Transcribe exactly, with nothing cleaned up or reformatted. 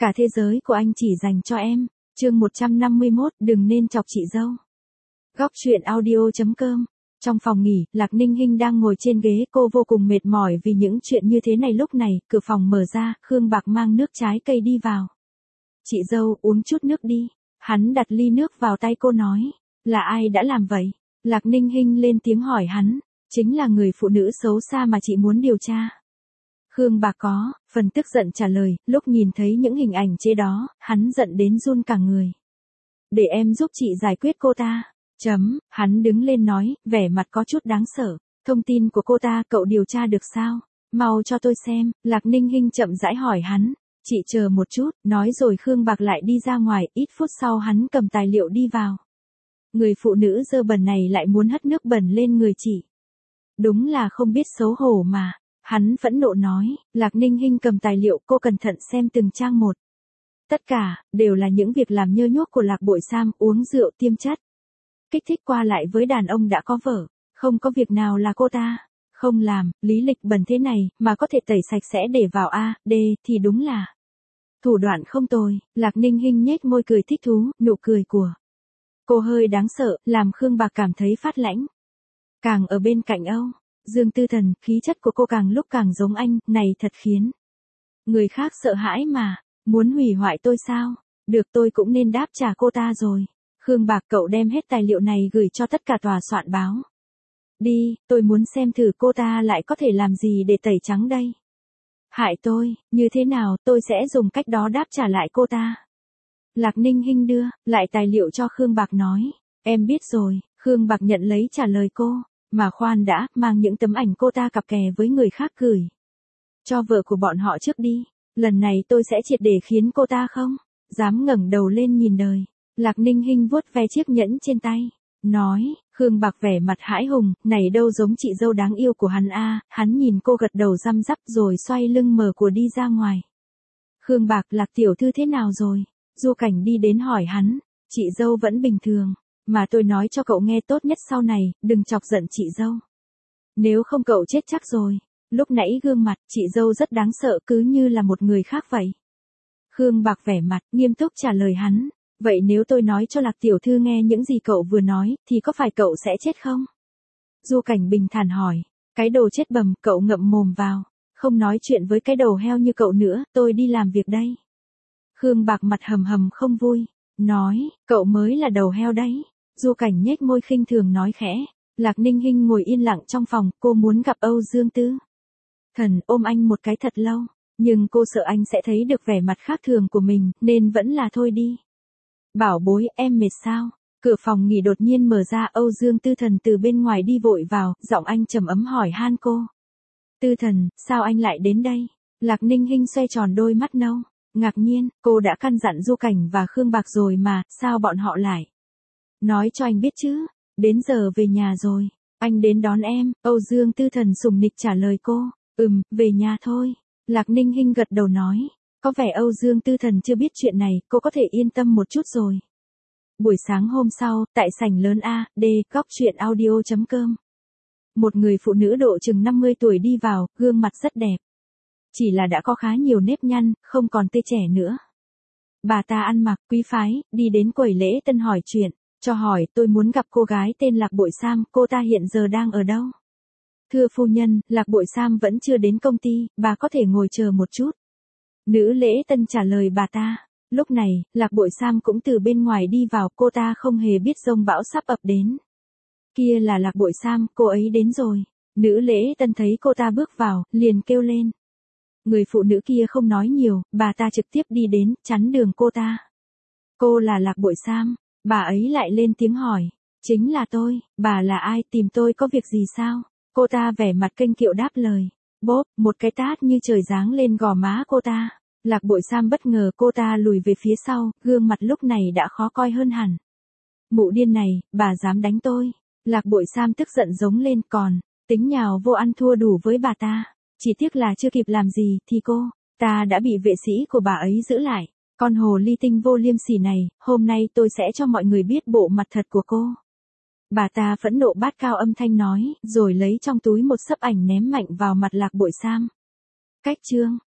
Cả thế giới của anh chỉ dành cho em. Chương một trăm năm mươi mốt, đừng nên chọc chị dâu. Góc truyện audio chấm com. Trong phòng nghỉ, Lạc Ninh Hinh đang ngồi trên ghế, cô vô cùng mệt mỏi vì những chuyện như thế này. Lúc này, cửa phòng mở ra, Khương Bạc mang nước trái cây đi vào. Chị dâu, uống chút nước đi. Hắn đặt ly nước vào tay cô nói. Là ai đã làm vậy? Lạc Ninh Hinh lên tiếng hỏi hắn. Chính là người phụ nữ xấu xa mà chị muốn điều tra. Khương Bạc có phần tức giận trả lời, lúc nhìn thấy những hình ảnh chế đó, hắn giận đến run cả người. Để em giúp chị giải quyết cô ta. Chấm, hắn đứng lên nói, vẻ mặt có chút đáng sợ. Thông tin của cô ta cậu điều tra được sao? Mau cho tôi xem. Lạc Ninh Hinh chậm rãi hỏi hắn. Chị chờ một chút, nói rồi Khương Bạc lại đi ra ngoài, ít phút sau hắn cầm tài liệu đi vào. Người phụ nữ dơ bẩn này lại muốn hất nước bẩn lên người chị. Đúng là không biết xấu hổ mà. Hắn phẫn nộ nói, Lạc Ninh Hinh cầm tài liệu, cô cẩn thận xem từng trang một. Tất cả, đều là những việc làm nhơ nhuốc của Lạc Bội Sam, uống rượu tiêm chất. Kích thích qua lại với đàn ông đã có vợ, không có việc nào là cô ta không làm. Lý lịch bẩn thế này, mà có thể tẩy sạch sẽ để vào A, D, thì đúng là thủ đoạn không tồi. Lạc Ninh Hinh nhếch môi cười thích thú, nụ cười của cô hơi đáng sợ, làm Khương Bạc cảm thấy phát lãnh. Càng ở bên cạnh Âu Dương Tư Thần, khí chất của cô càng lúc càng giống anh, này thật khiến người khác sợ hãi mà. Muốn hủy hoại tôi sao? Được, tôi cũng nên đáp trả cô ta rồi. Khương Bạc, cậu đem hết tài liệu này gửi cho tất cả tòa soạn báo. Đi, tôi muốn xem thử cô ta lại có thể làm gì để tẩy trắng đây. Hại tôi, như thế nào, tôi sẽ dùng cách đó đáp trả lại cô ta. Lạc Ninh Hinh đưa lại tài liệu cho Khương Bạc nói. Em biết rồi. Khương Bạc nhận lấy trả lời cô. Mà khoan đã, mang những tấm ảnh cô ta cặp kè với người khác gửi cho vợ của bọn họ trước đi. Lần này tôi sẽ triệt để khiến cô ta không dám ngẩng đầu lên nhìn đời. Lạc Ninh Hinh vuốt ve chiếc nhẫn trên tay. Nói, Khương Bạc vẻ mặt hãi hùng, này đâu giống chị dâu đáng yêu của hắn a. Hắn nhìn cô gật đầu răm rắp rồi xoay lưng mở của đi ra ngoài. Khương Bạc, Lạc tiểu thư thế nào rồi? Du Cảnh đi đến hỏi hắn. Chị dâu vẫn bình thường. Mà tôi nói cho cậu nghe tốt nhất sau này, đừng chọc giận chị dâu. Nếu không cậu chết chắc rồi. Lúc nãy gương mặt chị dâu rất đáng sợ, cứ như là một người khác vậy. Khương Bạc vẻ mặt nghiêm túc trả lời hắn. Vậy nếu tôi nói cho Lạc tiểu thư nghe những gì cậu vừa nói, thì có phải cậu sẽ chết không? Du Cảnh bình thản hỏi. Cái đồ chết bầm, cậu ngậm mồm vào. Không nói chuyện với cái đầu heo như cậu nữa, tôi đi làm việc đây. Khương Bạc mặt hầm hầm không vui. Nói, cậu mới là đầu heo đấy. Du Cảnh nhếch môi khinh thường nói khẽ. Lạc Ninh Hinh ngồi yên lặng trong phòng, cô muốn gặp Âu Dương Tư Thần, ôm anh một cái thật lâu. Nhưng cô sợ anh sẽ thấy được vẻ mặt khác thường của mình, nên vẫn là thôi đi. Bảo bối, em mệt sao? Cửa phòng nghỉ đột nhiên mở ra, Âu Dương Tư Thần từ bên ngoài đi vội vào, giọng anh trầm ấm hỏi han cô. Tư Thần, sao anh lại đến đây? Lạc Ninh Hinh xoay tròn đôi mắt nâu. Ngạc nhiên, cô đã căn dặn Du Cảnh và Khương Bạc rồi mà, sao bọn họ lại nói cho anh biết chứ? Đến giờ về nhà rồi. Anh đến đón em. Âu Dương Tư Thần sủng nịch trả lời cô. Ừm, về nhà thôi. Lạc Ninh Hinh gật đầu nói. Có vẻ Âu Dương Tư Thần chưa biết chuyện này, cô có thể yên tâm một chút rồi. Buổi sáng hôm sau, tại sảnh lớn A, D, góc truyện audio chấm com. Một người phụ nữ độ chừng năm mươi tuổi đi vào, gương mặt rất đẹp. Chỉ là đã có khá nhiều nếp nhăn, không còn tươi trẻ nữa. Bà ta ăn mặc quý phái, đi đến quầy lễ tân hỏi chuyện. Cho hỏi, tôi muốn gặp cô gái tên Lạc Bội Sam, cô ta hiện giờ đang ở đâu? Thưa phu nhân, Lạc Bội Sam vẫn chưa đến công ty, bà có thể ngồi chờ một chút. Nữ lễ tân trả lời bà ta. Lúc này, Lạc Bội Sam cũng từ bên ngoài đi vào, cô ta không hề biết giông bão sắp ập đến. Kia là Lạc Bội Sam, cô ấy đến rồi. Nữ lễ tân thấy cô ta bước vào, liền kêu lên. Người phụ nữ kia không nói nhiều, bà ta trực tiếp đi đến, chắn đường cô ta. Cô là Lạc Bội Sam. Bà ấy lại lên tiếng hỏi. Chính là tôi. Bà là ai, tìm tôi có việc gì sao? Cô ta vẻ mặt kênh kiệu đáp lời. Bốp, một cái tát như trời giáng lên gò má cô ta. Lạc Bội Sam bất ngờ, cô ta lùi về phía sau, gương mặt lúc này đã khó coi hơn hẳn. Mụ điên này, bà dám đánh tôi. Lạc Bội Sam tức giận giống lên, còn tính nhào vô ăn thua đủ với bà ta. Chỉ tiếc là chưa kịp làm gì thì cô ta đã bị vệ sĩ của bà ấy giữ lại. Con hồ ly tinh vô liêm sỉ này, hôm nay tôi sẽ cho mọi người biết bộ mặt thật của cô. Bà ta phẫn nộ bát cao âm thanh nói, rồi lấy trong túi một xấp ảnh ném mạnh vào mặt Lạc Bội Sam. Cách chương